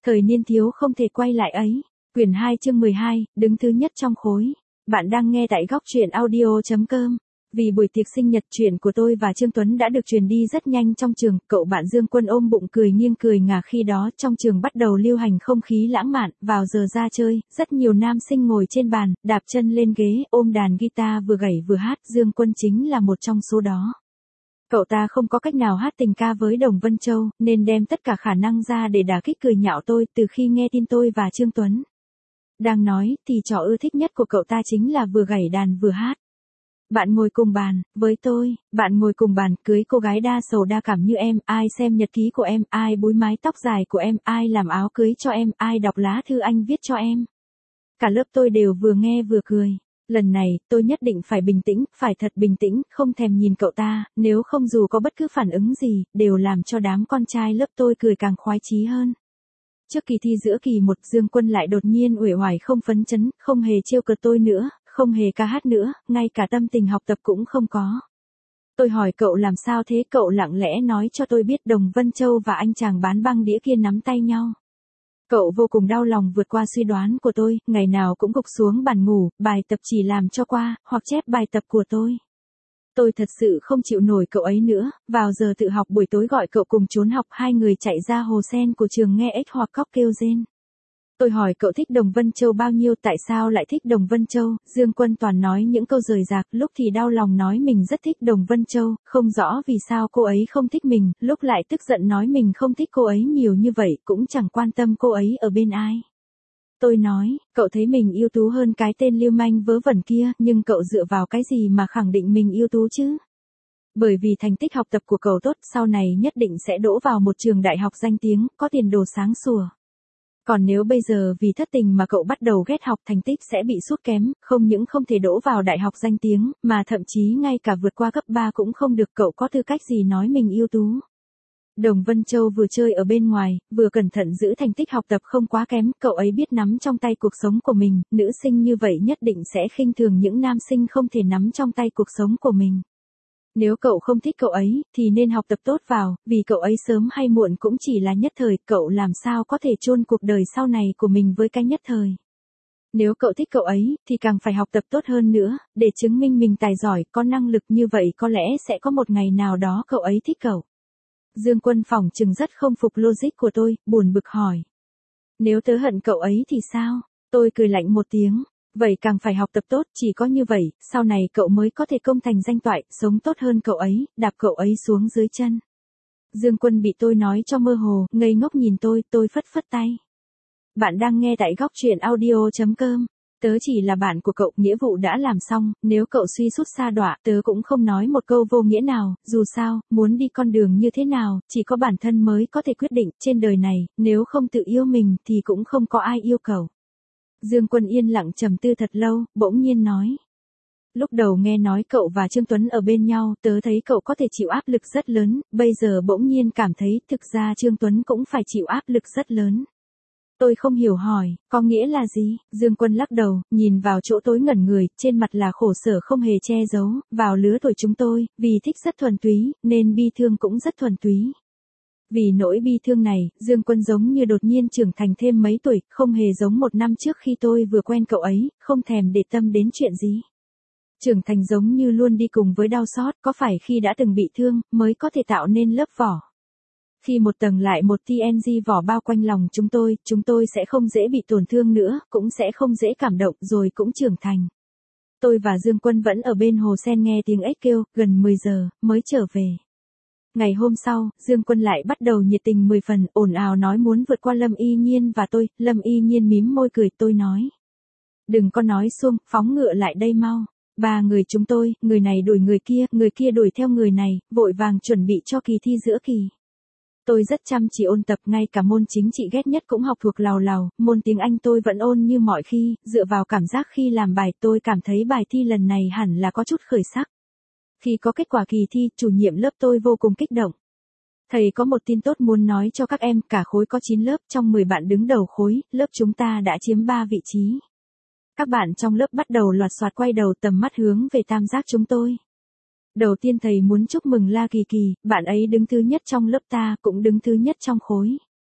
Thời niên thiếu không thể quay lại ấy. Quyển 2 chương 12, đứng thứ nhất trong khối. Bạn đang nghe tại góc truyện audio.com. Vì buổi tiệc sinh nhật, chuyện của tôi và Trương Tuấn đã được truyền đi rất nhanh trong trường. Cậu bạn Dương Quân ôm bụng cười nghiêng cười ngả. Khi đó trong trường bắt đầu lưu hành không khí lãng mạn. Vào giờ ra chơi, rất nhiều nam sinh ngồi trên bàn, đạp chân lên ghế, ôm đàn guitar vừa gảy vừa hát. Dương Quân chính là một trong số đó. Cậu ta không có cách nào hát tình ca với Đồng Vân Châu, nên đem tất cả khả năng ra để đả kích cười nhạo tôi. Từ khi nghe tin tôi và Trương Tuấn đang nói, thì trò ưa thích nhất của cậu ta chính là vừa gảy đàn vừa hát. Bạn ngồi cùng bàn, với tôi, bạn ngồi cùng bàn, cưới cô gái đa sầu đa cảm như em, ai xem nhật ký của em, ai búi mái tóc dài của em, ai làm áo cưới cho em, ai đọc lá thư anh viết cho em. Cả lớp tôi đều vừa nghe vừa cười. Lần này, tôi nhất định phải bình tĩnh, phải thật bình tĩnh, không thèm nhìn cậu ta, nếu không dù có bất cứ phản ứng gì, đều làm cho đám con trai lớp tôi cười càng khoái chí hơn. Trước kỳ thi giữa kỳ 1, Dương Quân lại đột nhiên uể oải không phấn chấn, không hề trêu cợt tôi nữa, không hề ca hát nữa, ngay cả tâm tình học tập cũng không có. Tôi hỏi cậu làm sao thế, cậu lặng lẽ nói cho tôi biết Đồng Vân Châu và anh chàng bán băng đĩa kia nắm tay nhau. Cậu vô cùng đau lòng vượt qua suy đoán của tôi, ngày nào cũng gục xuống bàn ngủ, bài tập chỉ làm cho qua, hoặc chép bài tập của tôi. Tôi thật sự không chịu nổi cậu ấy nữa, vào giờ tự học buổi tối gọi cậu cùng trốn học, hai người chạy ra hồ sen của trường nghe ếch hoặc cóc kêu rên. Tôi hỏi cậu thích Đồng Vân Châu bao nhiêu, tại sao lại thích Đồng Vân Châu, Dương Quân toàn nói những câu rời rạc, lúc thì đau lòng nói mình rất thích Đồng Vân Châu, không rõ vì sao cô ấy không thích mình, lúc lại tức giận nói mình không thích cô ấy nhiều như vậy, cũng chẳng quan tâm cô ấy ở bên ai. Tôi nói, cậu thấy mình ưu tú hơn cái tên lưu manh vớ vẩn kia, nhưng cậu dựa vào cái gì mà khẳng định mình ưu tú chứ? Bởi vì thành tích học tập của cậu tốt, sau này nhất định sẽ đỗ vào một trường đại học danh tiếng, có tiền đồ sáng sủa. Còn nếu bây giờ vì thất tình mà cậu bắt đầu ghét học, thành tích sẽ bị sút kém, không những không thể đỗ vào đại học danh tiếng, mà thậm chí ngay cả vượt qua cấp 3 cũng không được, cậu có tư cách gì nói mình ưu tú. Đồng Vân Châu vừa chơi ở bên ngoài, vừa cẩn thận giữ thành tích học tập không quá kém, cậu ấy biết nắm trong tay cuộc sống của mình, nữ sinh như vậy nhất định sẽ khinh thường những nam sinh không thể nắm trong tay cuộc sống của mình. Nếu cậu không thích cậu ấy, thì nên học tập tốt vào, vì cậu ấy sớm hay muộn cũng chỉ là nhất thời, cậu làm sao có thể chôn cuộc đời sau này của mình với cái nhất thời. Nếu cậu thích cậu ấy, thì càng phải học tập tốt hơn nữa, để chứng minh mình tài giỏi, có năng lực, như vậy có lẽ sẽ có một ngày nào đó cậu ấy thích cậu. Dương Quân phỏng chừng rất không phục logic của tôi, buồn bực hỏi. Nếu tớ hận cậu ấy thì sao? Tôi cười lạnh một tiếng. Vậy càng phải học tập tốt, chỉ có như vậy, sau này cậu mới có thể công thành danh toại, sống tốt hơn cậu ấy, đạp cậu ấy xuống dưới chân. Dương Quân bị tôi nói cho mơ hồ, ngây ngốc nhìn tôi phất phất tay. Bạn đang nghe tại góc truyện audio.com. Tớ chỉ là bạn của cậu, nghĩa vụ đã làm xong, nếu cậu suy sút sa đọa, tớ cũng không nói một câu vô nghĩa nào, dù sao, muốn đi con đường như thế nào, chỉ có bản thân mới có thể quyết định, trên đời này, nếu không tự yêu mình thì cũng không có ai yêu cậu. Dương Quân yên lặng trầm tư thật lâu, bỗng nhiên nói. Lúc đầu nghe nói cậu và Trương Tuấn ở bên nhau, tớ thấy cậu có thể chịu áp lực rất lớn, bây giờ bỗng nhiên cảm thấy thực ra Trương Tuấn cũng phải chịu áp lực rất lớn. Tôi không hiểu hỏi, có nghĩa là gì? Dương Quân lắc đầu, nhìn vào chỗ tối ngẩn người, trên mặt là khổ sở không hề che giấu, vào lứa tuổi chúng tôi, vì thích rất thuần túy, nên bi thương cũng rất thuần túy. Vì nỗi bi thương này, Dương Quân giống như đột nhiên trưởng thành thêm mấy tuổi, không hề giống một năm trước khi tôi vừa quen cậu ấy, không thèm để tâm đến chuyện gì. Trưởng thành giống như luôn đi cùng với đau xót, có phải khi đã từng bị thương, mới có thể tạo nên lớp vỏ. Khi một tầng lại một TNG vỏ bao quanh lòng chúng tôi sẽ không dễ bị tổn thương nữa, cũng sẽ không dễ cảm động, rồi cũng trưởng thành. Tôi và Dương Quân vẫn ở bên hồ sen nghe tiếng ếch kêu, gần 10 giờ, mới trở về. Ngày hôm sau, Dương Quân lại bắt đầu nhiệt tình 10 phần, ồn ào nói muốn vượt qua Lâm Y Nhiên và tôi, Lâm Y Nhiên mím môi cười, tôi nói. Đừng có nói suông, phóng ngựa lại đây mau. Ba người chúng tôi, người này đuổi người kia đuổi theo người này, vội vàng chuẩn bị cho kỳ thi giữa kỳ. Tôi rất chăm chỉ ôn tập, ngay cả môn chính trị ghét nhất cũng học thuộc lào lào, môn tiếng Anh tôi vẫn ôn như mọi khi, dựa vào cảm giác khi làm bài tôi cảm thấy bài thi lần này hẳn là có chút khởi sắc. Khi có kết quả kỳ thi, chủ nhiệm lớp tôi vô cùng kích động. Thầy có một tin tốt muốn nói cho các em, cả khối có 9 lớp, trong 10 bạn đứng đầu khối, lớp chúng ta đã chiếm 3 vị trí. Các bạn trong lớp bắt đầu loạt soạt quay đầu tầm mắt hướng về tam giác chúng tôi. Đầu tiên thầy muốn chúc mừng La Kỳ Kỳ, bạn ấy đứng thứ nhất trong lớp ta, cũng đứng thứ nhất trong khối.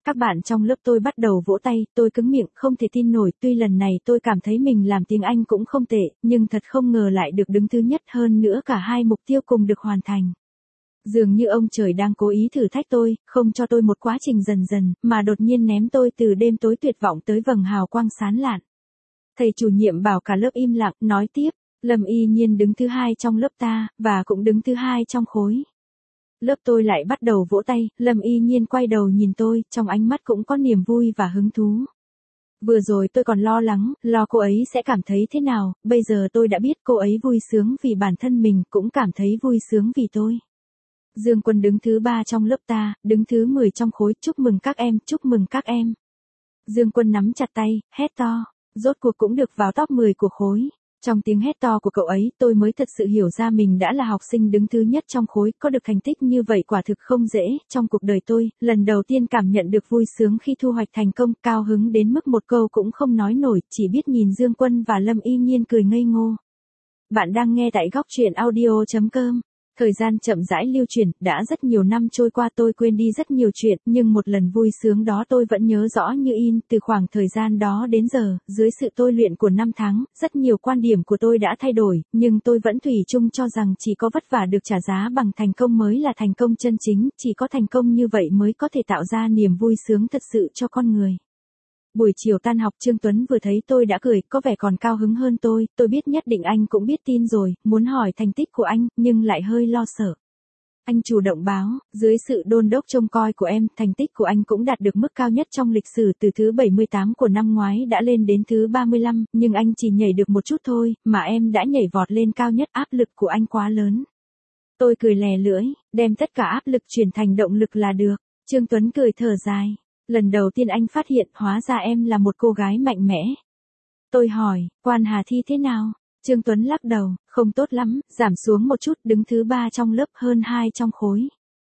Các bạn trong lớp tôi bắt đầu vỗ tay, tôi cứng miệng, không thể tin nổi, tuy lần này tôi cảm thấy mình làm tiếng Anh cũng không tệ, nhưng thật không ngờ lại được đứng thứ nhất, hơn nữa cả hai mục tiêu cùng được hoàn thành. Dường như ông trời đang cố ý thử thách tôi, không cho tôi một quá trình dần dần, mà đột nhiên ném tôi từ đêm tối tuyệt vọng tới vầng hào quang sáng lạn. Thầy chủ nhiệm bảo cả lớp im lặng, nói tiếp, Lâm Y Nhiên đứng thứ hai trong lớp ta, và cũng đứng thứ hai trong khối. Lớp tôi lại bắt đầu vỗ tay, Lâm Y Nhiên quay đầu nhìn tôi, trong ánh mắt cũng có niềm vui và hứng thú. Vừa rồi tôi còn lo lắng, lo cô ấy sẽ cảm thấy thế nào, bây giờ tôi đã biết cô ấy vui sướng vì bản thân mình, cũng cảm thấy vui sướng vì tôi. Dương Quân đứng thứ 3 trong lớp ta, đứng thứ 10 trong khối, chúc mừng các em, chúc mừng các em. Dương Quân nắm chặt tay, hét to, rốt cuộc cũng được vào top 10 của khối. Trong tiếng hét to của cậu ấy, tôi mới thật sự hiểu ra mình đã là học sinh đứng thứ nhất trong khối, có được thành tích như vậy quả thực không dễ. Trong cuộc đời tôi, lần đầu tiên cảm nhận được vui sướng khi thu hoạch thành công, cao hứng đến mức một câu cũng không nói nổi, chỉ biết nhìn Dương Quân và Lâm Y Nhiên cười ngây ngô. Bạn đang nghe tại góc truyện audio.com. Thời gian chậm rãi lưu chuyển, đã rất nhiều năm trôi qua tôi quên đi rất nhiều chuyện, nhưng một lần vui sướng đó tôi vẫn nhớ rõ như in, từ khoảng thời gian đó đến giờ, dưới sự tôi luyện của 5 tháng, rất nhiều quan điểm của tôi đã thay đổi, nhưng tôi vẫn thủy chung cho rằng chỉ có vất vả được trả giá bằng thành công mới là thành công chân chính, chỉ có thành công như vậy mới có thể tạo ra niềm vui sướng thật sự cho con người. Buổi chiều tan học Trương Tuấn vừa thấy tôi đã cười, có vẻ còn cao hứng hơn tôi biết nhất định anh cũng biết tin rồi, muốn hỏi thành tích của anh, nhưng lại hơi lo sợ. Anh chủ động báo, dưới sự đôn đốc trông coi của em, thành tích của anh cũng đạt được mức cao nhất trong lịch sử từ thứ 78 của năm ngoái đã lên đến thứ 35, nhưng anh chỉ nhảy được một chút thôi, mà em đã nhảy vọt lên cao nhất, áp lực của anh quá lớn. Tôi cười lè lưỡi, đem tất cả áp lực chuyển thành động lực là được. Trương Tuấn cười thở dài. Lần đầu tiên anh phát hiện hóa ra em là một cô gái mạnh mẽ. Tôi hỏi, Quan Hà thi thế nào? Trương Tuấn lắc đầu, không tốt lắm, giảm xuống một chút, đứng thứ 3 trong lớp, hơn 2 trong khối.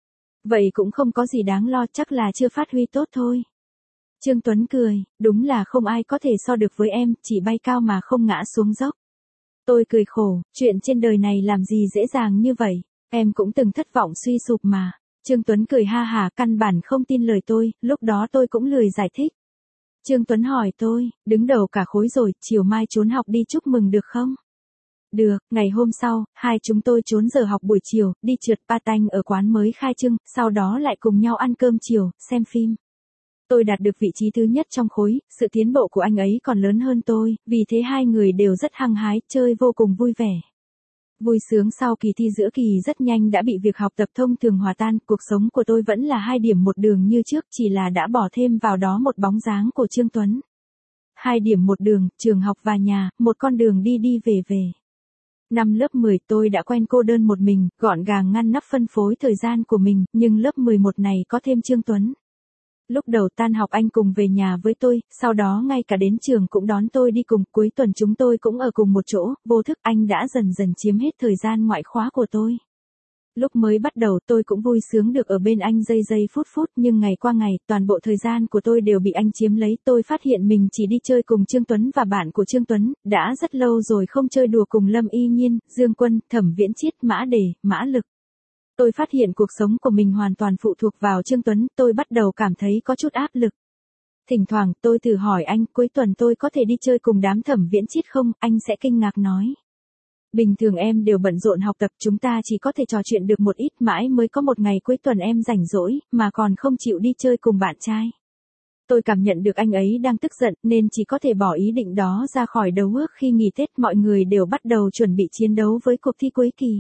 Vậy cũng không có gì đáng lo, chắc là chưa phát huy tốt thôi. Trương Tuấn cười, đúng là không ai có thể so được với em, chỉ bay cao mà không ngã xuống dốc. Tôi cười khổ, chuyện trên đời này làm gì dễ dàng như vậy, em cũng từng thất vọng suy sụp mà. Trương Tuấn cười ha hả, căn bản không tin lời tôi, lúc đó tôi cũng lười giải thích. Trương Tuấn hỏi tôi, đứng đầu cả khối rồi, chiều mai trốn học đi chúc mừng được không? Được, ngày hôm sau, hai chúng tôi trốn giờ học buổi chiều, đi trượt patin ở quán mới khai trưng, sau đó lại cùng nhau ăn cơm chiều, xem phim. Tôi đạt được vị trí thứ nhất trong khối, sự tiến bộ của anh ấy còn lớn hơn tôi, vì thế hai người đều rất hăng hái, chơi vô cùng vui vẻ. Vui sướng sau kỳ thi giữa kỳ rất nhanh đã bị việc học tập thông thường hòa tan, cuộc sống của tôi vẫn là 2 điểm một đường như trước, chỉ là đã bỏ thêm vào đó một bóng dáng của Trương Tuấn. 2 điểm một đường, trường học và nhà, một con đường đi đi về về. Năm lớp 10 tôi đã quen cô đơn một mình, gọn gàng ngăn nắp phân phối thời gian của mình, nhưng lớp 11 này có thêm Trương Tuấn. Lúc đầu tan học anh cùng về nhà với tôi, sau đó ngay cả đến trường cũng đón tôi đi cùng, cuối tuần chúng tôi cũng ở cùng một chỗ, vô thức anh đã dần dần chiếm hết thời gian ngoại khóa của tôi. Lúc mới bắt đầu tôi cũng vui sướng được ở bên anh giây giây phút phút, nhưng ngày qua ngày, toàn bộ thời gian của tôi đều bị anh chiếm lấy, tôi phát hiện mình chỉ đi chơi cùng Trương Tuấn và bạn của Trương Tuấn, đã rất lâu rồi không chơi đùa cùng Lâm Y Nhiên, Dương Quân, Thẩm Viễn Chiết, Mã Đề, Mã Lực. Tôi phát hiện cuộc sống của mình hoàn toàn phụ thuộc vào Trương Tuấn, tôi bắt đầu cảm thấy có chút áp lực. Thỉnh thoảng tôi thử hỏi anh, cuối tuần tôi có thể đi chơi cùng đám Thẩm Viễn Chiết không, anh sẽ kinh ngạc nói. Bình thường em đều bận rộn học tập, chúng ta chỉ có thể trò chuyện được một ít, mãi mới có một ngày cuối tuần em rảnh rỗi, mà còn không chịu đi chơi cùng bạn trai. Tôi cảm nhận được anh ấy đang tức giận, nên chỉ có thể bỏ ý định đó ra khỏi đầu óc. Khi nghỉ Tết mọi người đều bắt đầu chuẩn bị chiến đấu với cuộc thi cuối kỳ.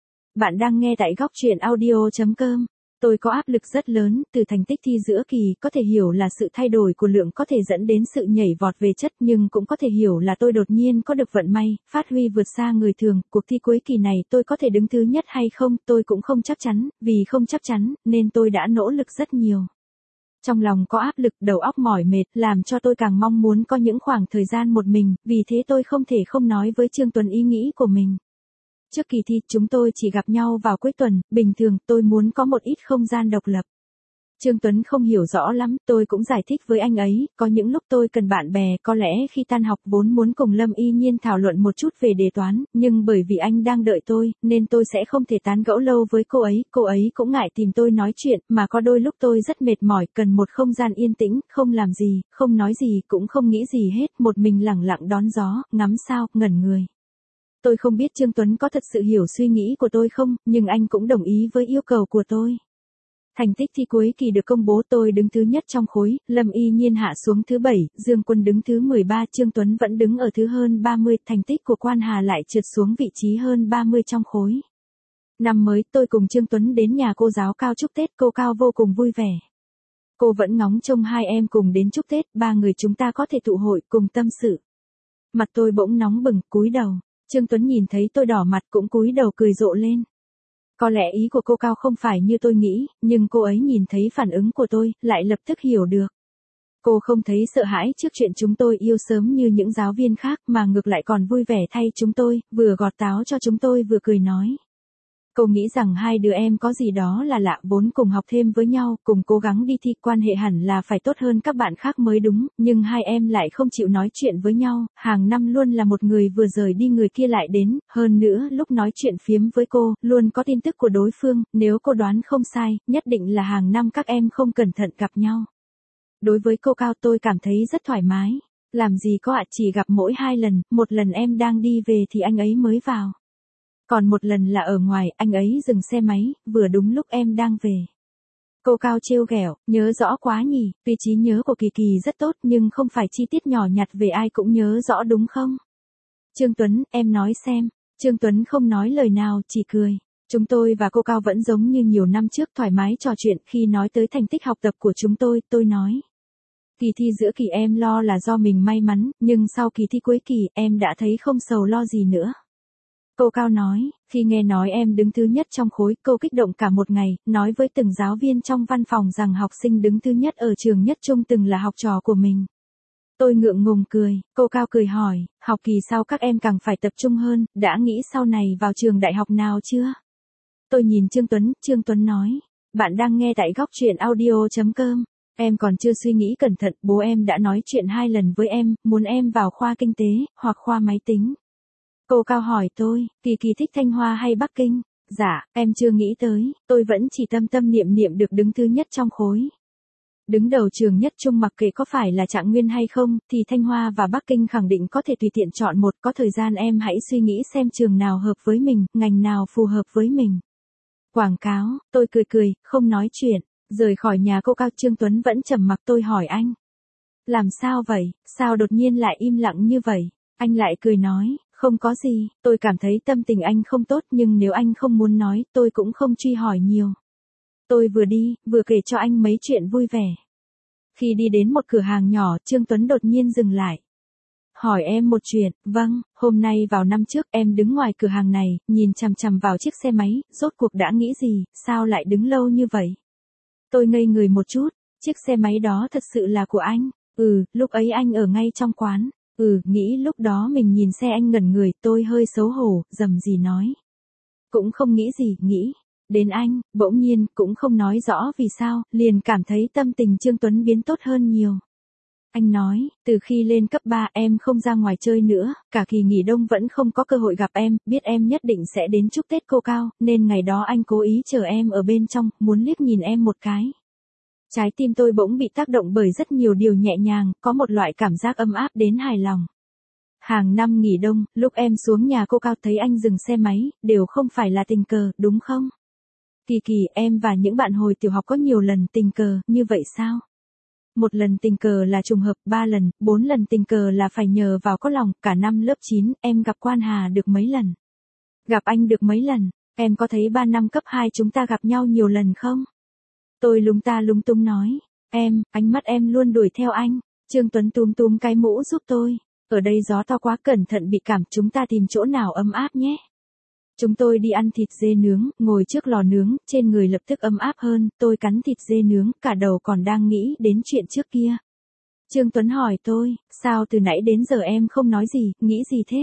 Bạn đang nghe tại góc truyện audio.com. Tôi có áp lực rất lớn, từ thành tích thi giữa kỳ, có thể hiểu là sự thay đổi của lượng có thể dẫn đến sự nhảy vọt về chất, nhưng cũng có thể hiểu là tôi đột nhiên có được vận may, phát huy vượt xa người thường. Cuộc thi cuối kỳ này tôi có thể đứng thứ nhất hay không, tôi cũng không chắc chắn, vì không chắc chắn, nên tôi đã nỗ lực rất nhiều. Trong lòng có áp lực, đầu óc mỏi mệt, làm cho tôi càng mong muốn có những khoảng thời gian một mình, vì thế tôi không thể không nói với Trương Tuấn ý nghĩ của mình. Trước kỳ thi, chúng tôi chỉ gặp nhau vào cuối tuần, bình thường tôi muốn có một ít không gian độc lập. Trương Tuấn không hiểu rõ lắm, tôi cũng giải thích với anh ấy, có những lúc tôi cần bạn bè, có lẽ khi tan học vốn muốn cùng Lâm Y Nhiên thảo luận một chút về đề toán, nhưng bởi vì anh đang đợi tôi, nên tôi sẽ không thể tán gẫu lâu với cô ấy cũng ngại tìm tôi nói chuyện, mà có đôi lúc tôi rất mệt mỏi, cần một không gian yên tĩnh, không làm gì, không nói gì, cũng không nghĩ gì hết, một mình lẳng lặng đón gió, ngắm sao, ngẩn người. Tôi không biết Trương Tuấn có thật sự hiểu suy nghĩ của tôi không, nhưng anh cũng đồng ý với yêu cầu của tôi. Thành tích thi cuối kỳ được công bố, tôi đứng thứ nhất trong khối, Lâm Y Nhiên hạ xuống thứ 7, Dương Quân đứng thứ 13, Trương Tuấn vẫn đứng ở thứ hơn 30, thành tích của Quan Hà lại trượt xuống vị trí hơn 30 trong khối. Năm mới, tôi cùng Trương Tuấn đến nhà cô giáo Cao chúc Tết, cô Cao vô cùng vui vẻ. Cô vẫn ngóng trông hai em cùng đến chúc Tết, ba người chúng ta có thể tụ hội cùng tâm sự. Mặt tôi bỗng nóng bừng, cúi đầu. Trương Tuấn nhìn thấy tôi đỏ mặt cũng cúi đầu cười rộ lên. Có lẽ ý của cô Cao không phải như tôi nghĩ, nhưng cô ấy nhìn thấy phản ứng của tôi, lại lập tức hiểu được. Cô không thấy sợ hãi trước chuyện chúng tôi yêu sớm như những giáo viên khác, mà ngược lại còn vui vẻ thay chúng tôi, vừa gọt táo cho chúng tôi vừa cười nói. Cô nghĩ rằng hai đứa em có gì đó là lạ, vốn cùng học thêm với nhau, cùng cố gắng đi thi, quan hệ hẳn là phải tốt hơn các bạn khác mới đúng, nhưng hai em lại không chịu nói chuyện với nhau, hàng năm luôn là một người vừa rời đi người kia lại đến, hơn nữa lúc nói chuyện phiếm với cô, luôn có tin tức của đối phương, nếu cô đoán không sai, nhất định là hàng năm các em không cẩn thận gặp nhau. Đối với cô Cao tôi cảm thấy rất thoải mái, làm gì có ạ, chỉ gặp mỗi 2 lần, một lần em đang đi về thì anh ấy mới vào. Còn một lần là ở ngoài, anh ấy dừng xe máy, vừa đúng lúc em đang về. Cô Cao trêu ghẹo, nhớ rõ quá nhỉ, vì trí nhớ của Kỳ Kỳ rất tốt nhưng không phải chi tiết nhỏ nhặt về ai cũng nhớ rõ đúng không? Trương Tuấn, em nói xem. Trương Tuấn không nói lời nào, chỉ cười. Chúng tôi và cô Cao vẫn giống như nhiều năm trước, thoải mái trò chuyện. Khi nói tới thành tích học tập của chúng tôi nói. Kỳ thi giữa kỳ em lo là do mình may mắn, nhưng sau kỳ thi cuối kỳ em đã thấy không sầu lo gì nữa. Cô Cao nói, khi nghe nói em đứng thứ nhất trong khối, cô kích động cả một ngày, nói với từng giáo viên trong văn phòng rằng học sinh đứng thứ nhất ở trường nhất trung từng là học trò của mình. Tôi ngượng ngùng cười, cô Cao cười hỏi, học kỳ sau các em càng phải tập trung hơn, đã nghĩ sau này vào trường đại học nào chưa? Tôi nhìn Trương Tuấn nói, bạn đang nghe tại Góc Truyện Audio.com. Em còn chưa suy nghĩ cẩn thận, bố em đã nói chuyện 2 lần với em, muốn em vào khoa kinh tế, hoặc khoa máy tính. Cô Cao hỏi tôi, Kỳ Kỳ thích Thanh Hoa hay Bắc Kinh? Dạ, em chưa nghĩ tới, tôi vẫn chỉ tâm niệm được đứng thứ nhất trong khối. Đứng đầu trường nhất trung mặc kệ có phải là Trạng Nguyên hay không, thì Thanh Hoa và Bắc Kinh khẳng định có thể tùy tiện chọn một, có thời gian em hãy suy nghĩ xem trường nào hợp với mình, ngành nào phù hợp với mình. Quảng cáo, tôi cười, không nói chuyện, rời khỏi nhà cô Cao. Trương Tuấn vẫn trầm mặc, tôi hỏi anh. Làm sao vậy, sao đột nhiên lại im lặng như vậy? Anh lại cười nói. Không có gì, tôi cảm thấy tâm tình anh không tốt nhưng nếu anh không muốn nói, tôi cũng không truy hỏi nhiều. Tôi vừa đi, vừa kể cho anh mấy chuyện vui vẻ. Khi đi đến một cửa hàng nhỏ, Trương Tuấn đột nhiên dừng lại. Hỏi em một chuyện, vâng, hôm nay vào năm trước em đứng ngoài cửa hàng này, nhìn chằm chằm vào chiếc xe máy, rốt cuộc đã nghĩ gì, sao lại đứng lâu như vậy? Tôi ngây người một chút, chiếc xe máy đó thật sự là của anh, lúc ấy anh ở ngay trong quán. Nghĩ lúc đó mình nhìn xe anh ngẩn người, tôi hơi xấu hổ, rầm rì nói. Cũng không nghĩ gì, nghĩ. Đến anh, bỗng nhiên, cũng không nói rõ vì sao, liền cảm thấy tâm tình Trương Tuấn biến tốt hơn nhiều. Anh nói, từ khi lên cấp 3 em không ra ngoài chơi nữa, cả kỳ nghỉ đông vẫn không có cơ hội gặp em, biết em nhất định sẽ đến chúc Tết cô Cao, nên ngày đó anh cố ý chờ em ở bên trong, muốn liếc nhìn em một cái. Trái tim tôi bỗng bị tác động bởi rất nhiều điều nhẹ nhàng, có một loại cảm giác ấm áp đến hài lòng. Hàng năm nghỉ đông, lúc em xuống nhà cô Cao thấy anh dừng xe máy, đều không phải là tình cờ, đúng không? Kỳ Kỳ, em và những bạn hồi tiểu học có nhiều lần tình cờ, như vậy sao? Một lần tình cờ là trùng hợp, 3 lần, 4 lần tình cờ là phải nhờ vào có lòng, cả năm lớp 9, em gặp Quan Hà được mấy lần? Gặp anh được mấy lần? Em có thấy 3 năm cấp 2 chúng ta gặp nhau nhiều lần không? Tôi lung tung nói, ánh mắt em luôn đuổi theo anh. Trương Tuấn túm cái mũ giúp tôi. Ở đây gió to quá, cẩn thận bị cảm, chúng ta tìm chỗ nào ấm áp nhé. Chúng tôi đi ăn thịt dê nướng, ngồi trước lò nướng, trên người lập tức ấm áp hơn, tôi cắn thịt dê nướng, cả đầu còn đang nghĩ đến chuyện trước kia. Trương Tuấn hỏi tôi, sao từ nãy đến giờ em không nói gì, nghĩ gì thế?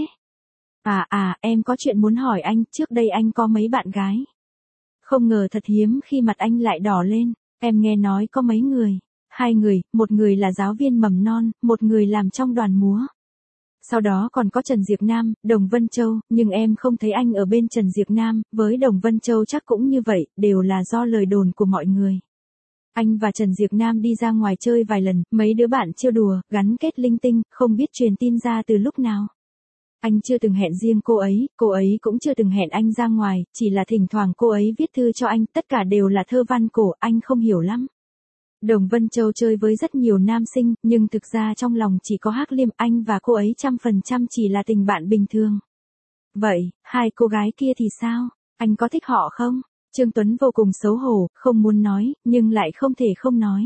Em có chuyện muốn hỏi anh, trước đây anh có mấy bạn gái? Không ngờ thật hiếm khi mặt anh lại đỏ lên. Em nghe nói có mấy người, 2 người, một người là giáo viên mầm non, một người làm trong đoàn múa. Sau đó còn có Trần Diệp Nam, Đồng Vân Châu, nhưng em không thấy anh ở bên Trần Diệp Nam, với Đồng Vân Châu chắc cũng như vậy, đều là do lời đồn của mọi người. Anh và Trần Diệp Nam đi ra ngoài chơi vài lần, mấy đứa bạn trêu đùa, gắn kết linh tinh, không biết truyền tin ra từ lúc nào. Anh chưa từng hẹn riêng cô ấy cũng chưa từng hẹn anh ra ngoài, chỉ là thỉnh thoảng cô ấy viết thư cho anh, tất cả đều là thơ văn cổ, anh không hiểu lắm. Đồng Vân Châu chơi với rất nhiều nam sinh, nhưng thực ra trong lòng chỉ có Hắc Liêm, anh và cô ấy 100% chỉ là tình bạn bình thường. Vậy, 2 cô gái kia thì sao? Anh có thích họ không? Trương Tuấn vô cùng xấu hổ, không muốn nói, nhưng lại không thể không nói.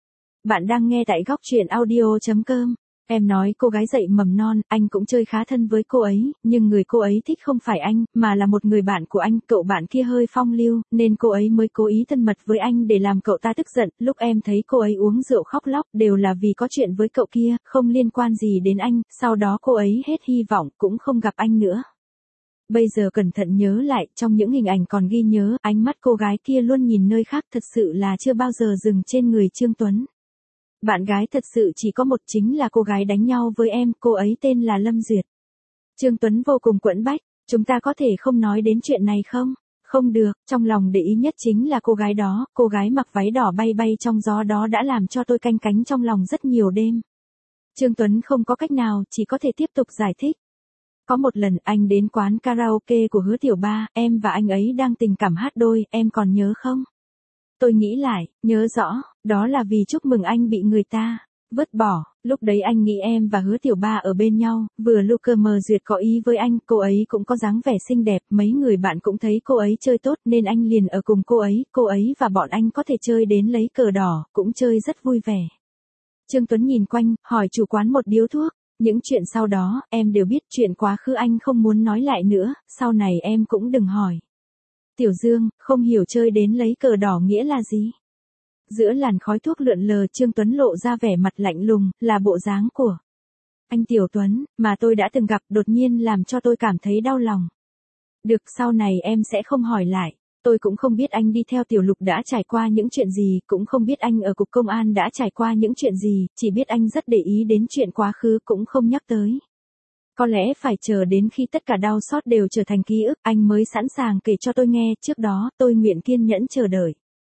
Bạn đang nghe tại góc truyện audio.com. Em nói cô gái dạy mầm non, anh cũng chơi khá thân với cô ấy, nhưng người cô ấy thích không phải anh, mà là một người bạn của anh, cậu bạn kia hơi phong lưu, nên cô ấy mới cố ý thân mật với anh để làm cậu ta tức giận, lúc em thấy cô ấy uống rượu khóc lóc, đều là vì có chuyện với cậu kia, không liên quan gì đến anh, sau đó cô ấy hết hy vọng, cũng không gặp anh nữa. Bây giờ cẩn thận nhớ lại, trong những hình ảnh còn ghi nhớ, ánh mắt cô gái kia luôn nhìn nơi khác, thật sự là chưa bao giờ dừng trên người Trương Tuấn. Bạn gái thật sự chỉ có một, chính là cô gái đánh nhau với em, cô ấy tên là Lâm Duyệt. Trương Tuấn vô cùng quẫn bách, chúng ta có thể không nói đến chuyện này không? Không được, trong lòng để ý nhất chính là cô gái mặc váy đỏ bay bay trong gió đó đã làm cho tôi canh cánh trong lòng rất nhiều đêm. Trương Tuấn không có cách nào, chỉ có thể tiếp tục giải thích. Có một lần anh đến quán karaoke của Hứa Tiểu Ba, em và anh ấy đang tình cảm hát đôi, em còn nhớ không? Tôi nghĩ lại, nhớ rõ, đó là vì chúc mừng anh bị người ta vứt bỏ, lúc đấy anh nghĩ em và Hứa Tiểu Ba ở bên nhau, vừa Luke mờ duyệt có ý với anh, cô ấy cũng có dáng vẻ xinh đẹp, mấy người bạn cũng thấy cô ấy chơi tốt nên anh liền ở cùng cô ấy và bọn anh có thể chơi đến lấy cờ đỏ, cũng chơi rất vui vẻ. Trương Tuấn nhìn quanh, hỏi chủ quán một điếu thuốc, những chuyện sau đó, em đều biết, chuyện quá khứ anh không muốn nói lại nữa, sau này em cũng đừng hỏi. Tiểu Dương, không hiểu chơi đến lấy cờ đỏ nghĩa là gì? Giữa làn khói thuốc lượn lờ, Trương Tuấn lộ ra vẻ mặt lạnh lùng, là bộ dáng của anh Tiểu Tuấn, mà tôi đã từng gặp, đột nhiên làm cho tôi cảm thấy đau lòng. Được, sau này em sẽ không hỏi lại. Tôi cũng không biết anh đi theo Tiểu Lục đã trải qua những chuyện gì, cũng không biết anh ở cục công an đã trải qua những chuyện gì, chỉ biết anh rất để ý đến chuyện quá khứ cũng không nhắc tới. Có lẽ phải chờ đến khi tất cả đau xót đều trở thành ký ức, anh mới sẵn sàng kể cho tôi nghe, trước đó, tôi nguyện kiên nhẫn chờ đợi.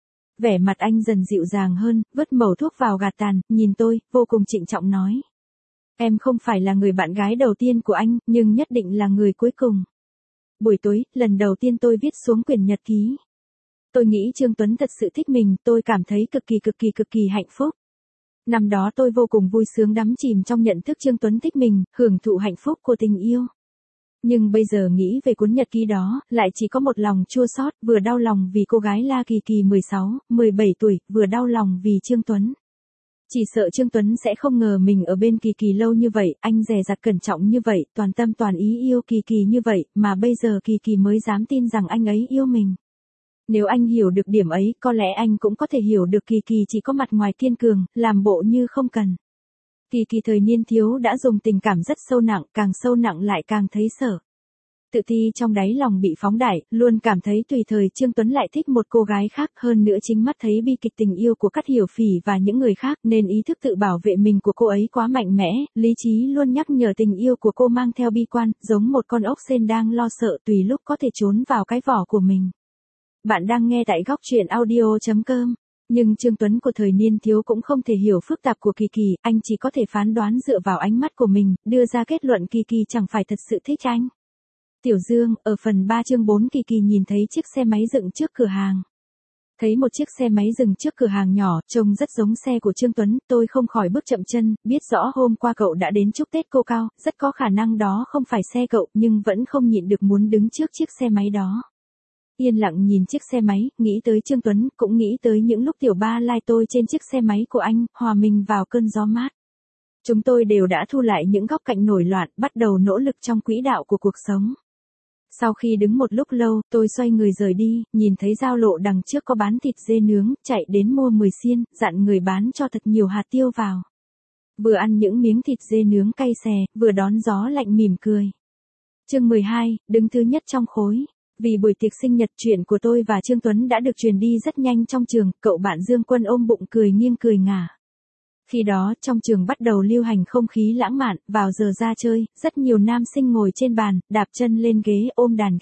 Vẻ mặt anh dần dịu dàng hơn, vứt mẩu thuốc vào gạt tàn, nhìn tôi, vô cùng trịnh trọng nói. Em không phải là người bạn gái đầu tiên của anh, nhưng nhất định là người cuối cùng. Buổi tối, lần đầu tiên tôi viết xuống quyển nhật ký. Tôi nghĩ Trương Tuấn thật sự thích mình, tôi cảm thấy cực kỳ hạnh phúc. Năm đó tôi vô cùng vui sướng đắm chìm trong nhận thức Trương Tuấn thích mình, hưởng thụ hạnh phúc của tình yêu. Nhưng bây giờ nghĩ về cuốn nhật ký đó, lại chỉ có một lòng chua xót, vừa đau lòng vì cô gái La Kỳ Kỳ 16, 17 tuổi, vừa đau lòng vì Trương Tuấn. Chỉ sợ Trương Tuấn sẽ không ngờ mình ở bên Kỳ Kỳ lâu như vậy, anh dè dặt cẩn trọng như vậy, toàn tâm toàn ý yêu Kỳ Kỳ như vậy, mà bây giờ Kỳ Kỳ mới dám tin rằng anh ấy yêu mình. Nếu anh hiểu được điểm ấy, có lẽ anh cũng có thể hiểu được Kỳ Kỳ chỉ có mặt ngoài kiên cường, làm bộ như không cần. Kỳ Kỳ thời niên thiếu đã dùng tình cảm rất sâu nặng, càng sâu nặng lại càng thấy sợ. Tự ti trong đáy lòng bị phóng đại, luôn cảm thấy tùy thời Trương Tuấn lại thích một cô gái khác, hơn nữa chính mắt thấy bi kịch tình yêu của Cát Hiểu Phỉ và những người khác, nên ý thức tự bảo vệ mình của cô ấy quá mạnh mẽ, lý trí luôn nhắc nhở tình yêu của cô mang theo bi quan, giống một con ốc sên đang lo sợ tùy lúc có thể trốn vào cái vỏ của mình. Bạn đang nghe tại góc truyện audio.com. Nhưng Trương Tuấn của thời niên thiếu cũng không thể hiểu phức tạp của Kỳ Kỳ, anh chỉ có thể phán đoán dựa vào ánh mắt của mình, đưa ra kết luận Kỳ Kỳ chẳng phải thật sự thích anh. Tiểu Dương, ở phần 3 chương 4 Kỳ Kỳ nhìn thấy chiếc xe máy dựng trước cửa hàng. Thấy một chiếc xe máy dừng trước cửa hàng nhỏ, trông rất giống xe của Trương Tuấn, tôi không khỏi bước chậm chân, biết rõ hôm qua cậu đã đến chúc Tết cô Cao, rất có khả năng đó không phải xe cậu, nhưng vẫn không nhịn được muốn đứng trước chiếc xe máy đó. Yên lặng nhìn chiếc xe máy, nghĩ tới Trương Tuấn, cũng nghĩ tới những lúc Tiểu Ba lai tôi trên chiếc xe máy của anh, hòa mình vào cơn gió mát. Chúng tôi đều đã thu lại những góc cạnh nổi loạn, bắt đầu nỗ lực trong quỹ đạo của cuộc sống. Sau khi đứng một lúc lâu, tôi xoay người rời đi, nhìn thấy giao lộ đằng trước có bán thịt dê nướng, chạy đến mua 10 xiên, dặn người bán cho thật nhiều hạt tiêu vào. Vừa ăn những miếng thịt dê nướng cay xè, vừa đón gió lạnh mỉm cười. Chương 12, đứng thứ nhất trong khối. Vì buổi tiệc sinh nhật, chuyện của tôi và Trương Tuấn đã được truyền đi rất nhanh trong trường, cậu bạn Dương Quân ôm bụng cười nghiêng cười ngả. Khi đó, trong trường bắt đầu lưu hành không khí lãng mạn, vào giờ ra chơi, rất nhiều nam sinh ngồi trên bàn, đạp chân lên ghế ôm đàn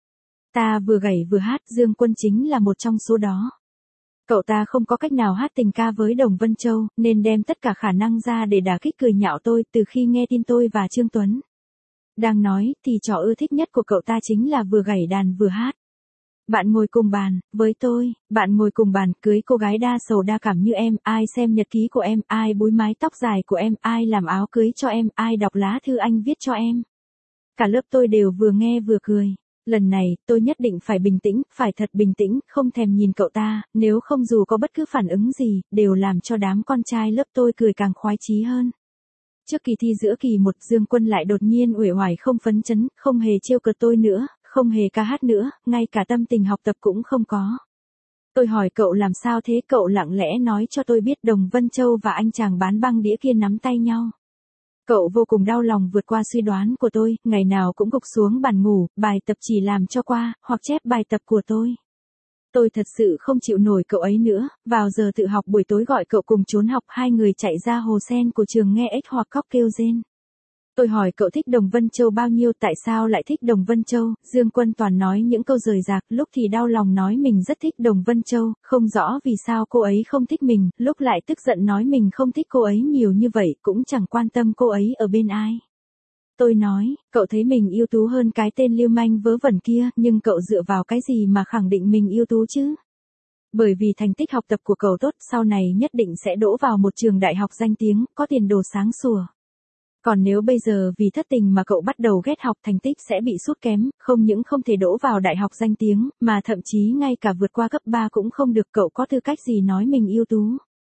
guitar vừa gảy vừa hát, Dương Quân chính là một trong số đó. Cậu ta không có cách nào hát tình ca với Đồng Vân Châu, nên đem tất cả khả năng ra để đả kích cười nhạo tôi. Từ khi nghe tin tôi và Trương Tuấn đang nói, thì trò ưa thích nhất của cậu ta chính là vừa gảy đàn vừa hát. Bạn ngồi cùng bàn, với tôi, bạn ngồi cùng bàn, cưới cô gái đa sầu đa cảm như em, ai xem nhật ký của em, ai búi mái tóc dài của em, ai làm áo cưới cho em, ai đọc lá thư anh viết cho em. Cả lớp tôi đều vừa nghe vừa cười. Lần này, tôi nhất định phải bình tĩnh, phải thật bình tĩnh, không thèm nhìn cậu ta, nếu không dù có bất cứ phản ứng gì, đều làm cho đám con trai lớp tôi cười càng khoái chí hơn. Trước kỳ thi giữa kỳ 1, Dương Quân lại đột nhiên uể oải không phấn chấn, không hề trêu cợt tôi nữa, không hề ca hát nữa, ngay cả tâm tình học tập cũng không có. Tôi hỏi cậu làm sao thế, cậu lặng lẽ nói cho tôi biết Đồng Vân Châu và anh chàng bán băng đĩa kia nắm tay nhau. Cậu vô cùng đau lòng vượt qua suy đoán của tôi, ngày nào cũng gục xuống bàn ngủ, bài tập chỉ làm cho qua, hoặc chép bài tập của tôi. Tôi thật sự không chịu nổi cậu ấy nữa, vào giờ tự học buổi tối gọi cậu cùng trốn học, hai người chạy ra hồ sen của trường nghe ếch hoặc cóc kêu rên. Tôi hỏi cậu thích Đồng Vân Châu bao nhiêu, tại sao lại thích Đồng Vân Châu, Dương Quân toàn nói những câu rời rạc, lúc thì đau lòng nói mình rất thích Đồng Vân Châu, không rõ vì sao cô ấy không thích mình, lúc lại tức giận nói mình không thích cô ấy nhiều như vậy, cũng chẳng quan tâm cô ấy ở bên ai. Tôi nói, cậu thấy mình ưu tú hơn cái tên lưu manh vớ vẩn kia, nhưng cậu dựa vào cái gì mà khẳng định mình ưu tú chứ? Bởi vì thành tích học tập của cậu tốt, sau này nhất định sẽ đỗ vào một trường đại học danh tiếng, có tiền đồ sáng sủa. Còn nếu bây giờ vì thất tình mà cậu bắt đầu ghét học, thành tích sẽ bị sút kém, không những không thể đỗ vào đại học danh tiếng, mà thậm chí ngay cả vượt qua cấp 3 cũng không được, cậu có tư cách gì nói mình ưu tú.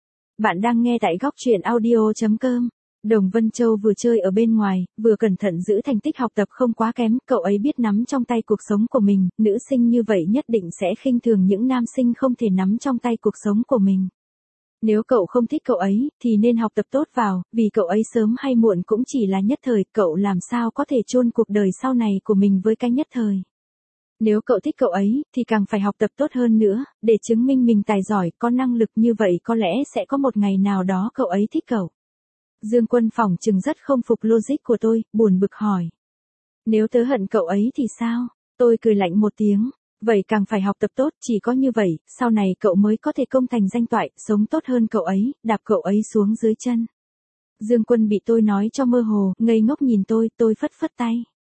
Bạn đang nghe tại góc truyện audio.com. Đồng Vân Châu vừa chơi ở bên ngoài, vừa cẩn thận giữ thành tích học tập không quá kém, cậu ấy biết nắm trong tay cuộc sống của mình, nữ sinh như vậy nhất định sẽ khinh thường những nam sinh không thể nắm trong tay cuộc sống của mình. Nếu cậu không thích cậu ấy, thì nên học tập tốt vào, vì cậu ấy sớm hay muộn cũng chỉ là nhất thời, cậu làm sao có thể chôn cuộc đời sau này của mình với cái nhất thời. Nếu cậu thích cậu ấy, thì càng phải học tập tốt hơn nữa, để chứng minh mình tài giỏi, có năng lực như vậy có lẽ sẽ có một ngày nào đó cậu ấy thích cậu. Dương Quân phỏng chừng rất không phục logic của tôi, buồn bực hỏi. Nếu tớ hận cậu ấy thì sao? Tôi cười lạnh một tiếng. Vậy càng phải học tập tốt, chỉ có như vậy, sau này cậu mới có thể công thành danh toại, sống tốt hơn cậu ấy, đạp cậu ấy xuống dưới chân. Dương Quân bị tôi nói cho mơ hồ, ngây ngốc nhìn tôi phất phất tay.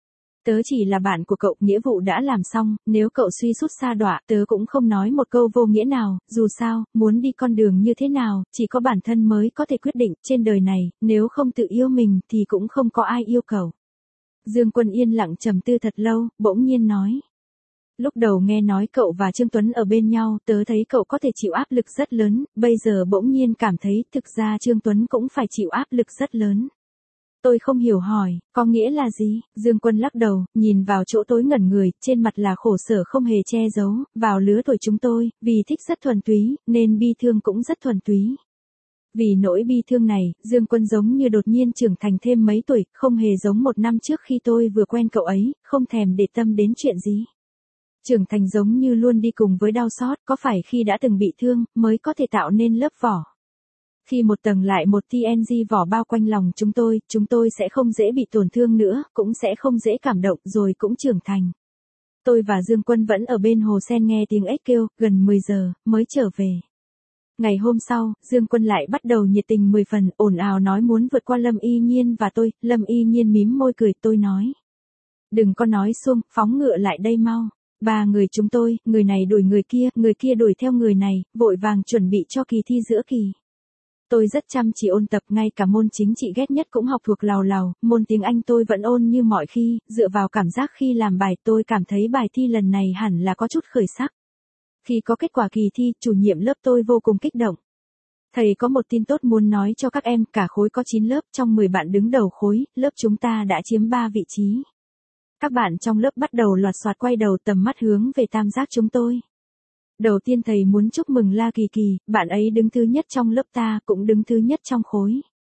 Tớ chỉ là bạn của cậu, nghĩa vụ đã làm xong, nếu cậu suy sút sa đọa, tớ cũng không nói một câu vô nghĩa nào, dù sao, muốn đi con đường như thế nào, chỉ có bản thân mới có thể quyết định, trên đời này, nếu không tự yêu mình thì cũng không có ai yêu cậu. Dương Quân yên lặng trầm tư thật lâu, bỗng nhiên nói. Lúc đầu nghe nói cậu và Trương Tuấn ở bên nhau, tớ thấy cậu có thể chịu áp lực rất lớn, bây giờ bỗng nhiên cảm thấy thực ra Trương Tuấn cũng phải chịu áp lực rất lớn. Tôi không hiểu hỏi, có nghĩa là gì? Dương Quân lắc đầu, nhìn vào chỗ tối ngẩn người, trên mặt là khổ sở không hề che giấu, vào lứa tuổi chúng tôi, vì thích rất thuần túy, nên bi thương cũng rất thuần túy. Vì nỗi bi thương này, Dương Quân giống như đột nhiên trưởng thành thêm mấy tuổi, không hề giống một năm trước khi tôi vừa quen cậu ấy, không thèm để tâm đến chuyện gì. Trưởng thành giống như luôn đi cùng với đau xót, có phải khi đã từng bị thương, mới có thể tạo nên lớp vỏ. Khi một tầng lại một TNG vỏ bao quanh lòng chúng tôi sẽ không dễ bị tổn thương nữa, cũng sẽ không dễ cảm động, rồi cũng trưởng thành. Tôi và Dương Quân vẫn ở bên hồ sen nghe tiếng ếch kêu, gần 10 giờ, mới trở về. Ngày hôm sau, Dương Quân lại bắt đầu nhiệt tình 10 phần, ồn ào nói muốn vượt qua Lâm Y Nhiên và tôi, Lâm Y Nhiên mím môi cười, tôi nói. Đừng có nói suông, phóng ngựa lại đây mau. Ba người chúng tôi, người này đuổi người kia đuổi theo người này, vội vàng chuẩn bị cho kỳ thi giữa kỳ. Tôi rất chăm chỉ ôn tập, ngay cả môn chính trị ghét nhất cũng học thuộc làu làu, môn tiếng Anh tôi vẫn ôn như mọi khi, dựa vào cảm giác khi làm bài tôi cảm thấy bài thi lần này hẳn là có chút khởi sắc. Khi có kết quả kỳ thi, chủ nhiệm lớp tôi vô cùng kích động. Thầy có một tin tốt muốn nói cho các em, cả khối có 9 lớp, trong 10 bạn đứng đầu khối, lớp chúng ta đã chiếm 3 vị trí. Các bạn trong lớp bắt đầu loạt soạt quay đầu tầm mắt hướng về tam giác chúng tôi. Đầu tiên thầy muốn chúc mừng La Kỳ Kỳ, bạn ấy đứng thứ nhất trong lớp ta, cũng đứng thứ nhất trong khối.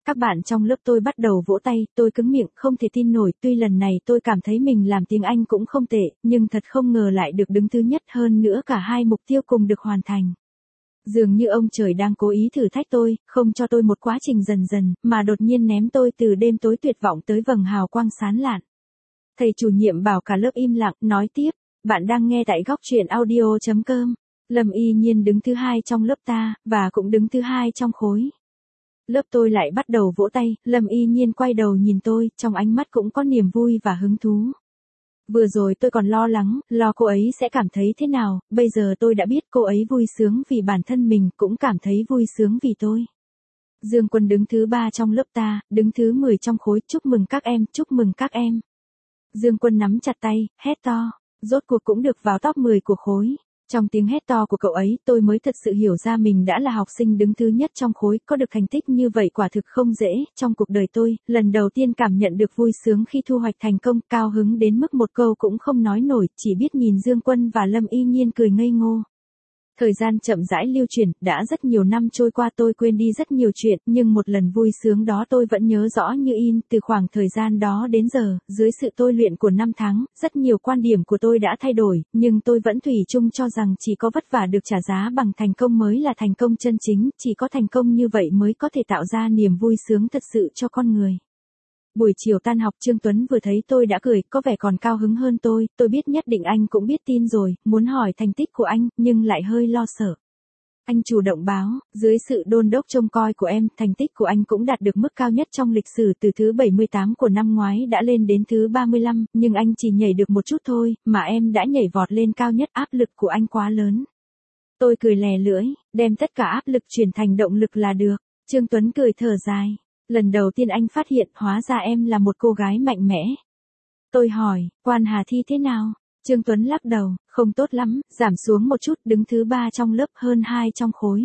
Các bạn trong lớp tôi bắt đầu vỗ tay, tôi cứng miệng không thể tin nổi, tuy lần này tôi cảm thấy mình làm tiếng Anh cũng không tệ, nhưng thật không ngờ lại được đứng thứ nhất, hơn nữa cả hai mục tiêu cùng được hoàn thành. Dường như ông trời đang cố ý thử thách tôi, không cho tôi một quá trình dần dần, mà đột nhiên ném tôi từ đêm tối tuyệt vọng tới vầng hào quang sáng lạn. Thầy chủ nhiệm bảo cả lớp im lặng, nói tiếp, bạn đang nghe tại góc truyện audio.com. Lâm Y Nhiên đứng thứ hai trong lớp ta, và cũng đứng thứ hai trong khối. Lớp tôi lại bắt đầu vỗ tay, Lâm Y Nhiên quay đầu nhìn tôi, trong ánh mắt cũng có niềm vui và hứng thú. Vừa rồi tôi còn lo lắng, lo cô ấy sẽ cảm thấy thế nào, bây giờ tôi đã biết cô ấy vui sướng vì bản thân mình, cũng cảm thấy vui sướng vì tôi. Dương Quân đứng thứ 3 trong lớp ta, đứng thứ 10 trong khối, chúc mừng các em, chúc mừng các em. Dương Quân nắm chặt tay, hét to, rốt cuộc cũng được vào top 10 của khối. Trong tiếng hét to của cậu ấy, tôi mới thật sự hiểu ra mình đã là học sinh đứng thứ nhất trong khối, có được thành tích như vậy quả thực không dễ. Trong cuộc đời tôi, lần đầu tiên cảm nhận được vui sướng khi thu hoạch thành công, cao hứng đến mức một câu cũng không nói nổi, chỉ biết nhìn Dương Quân và Lâm Y Nhiên cười ngây ngô. Thời gian chậm rãi lưu chuyển, đã rất nhiều năm trôi qua, tôi quên đi rất nhiều chuyện, nhưng một lần vui sướng đó tôi vẫn nhớ rõ như in. Từ khoảng thời gian đó đến giờ, dưới sự tôi luyện của 5 tháng, rất nhiều quan điểm của tôi đã thay đổi, nhưng tôi vẫn thủy chung cho rằng chỉ có vất vả được trả giá bằng thành công mới là thành công chân chính, chỉ có thành công như vậy mới có thể tạo ra niềm vui sướng thật sự cho con người. Buổi chiều tan học, Trương Tuấn vừa thấy tôi đã cười, có vẻ còn cao hứng hơn tôi biết nhất định anh cũng biết tin rồi, muốn hỏi thành tích của anh, nhưng lại hơi lo sợ. Anh chủ động báo, dưới sự đôn đốc trông coi của em, thành tích của anh cũng đạt được mức cao nhất trong lịch sử, từ thứ 78 của năm ngoái đã lên đến thứ 35, nhưng anh chỉ nhảy được một chút thôi, mà em đã nhảy vọt lên cao nhất, áp lực của anh quá lớn. Tôi cười lè lưỡi, đem tất cả áp lực chuyển thành động lực là được. Trương Tuấn cười thở dài. Lần đầu tiên anh phát hiện hóa ra em là một cô gái mạnh mẽ. Tôi hỏi, Quan Hà thi thế nào? Trương Tuấn lắc đầu, không tốt lắm, giảm xuống một chút, đứng thứ 3 trong lớp, hơn 2 trong khối.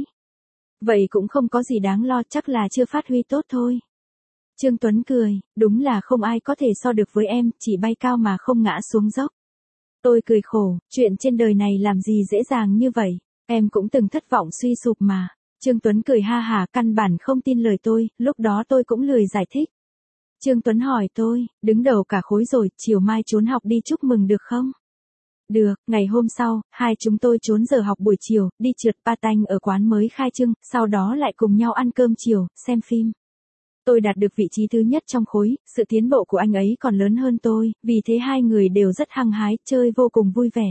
Vậy cũng không có gì đáng lo, chắc là chưa phát huy tốt thôi. Trương Tuấn cười, đúng là không ai có thể so được với em, chỉ bay cao mà không ngã xuống dốc. Tôi cười khổ, chuyện trên đời này làm gì dễ dàng như vậy, em cũng từng thất vọng suy sụp mà. Trương Tuấn cười ha hả, căn bản không tin lời tôi, lúc đó tôi cũng lười giải thích. Trương Tuấn hỏi tôi, đứng đầu cả khối rồi, chiều mai trốn học đi chúc mừng được không? Được, ngày hôm sau, hai chúng tôi trốn giờ học buổi chiều, đi trượt patin ở quán mới khai trương, sau đó lại cùng nhau ăn cơm chiều, xem phim. Tôi đạt được vị trí thứ nhất trong khối, sự tiến bộ của anh ấy còn lớn hơn tôi, vì thế hai người đều rất hăng hái, chơi vô cùng vui vẻ.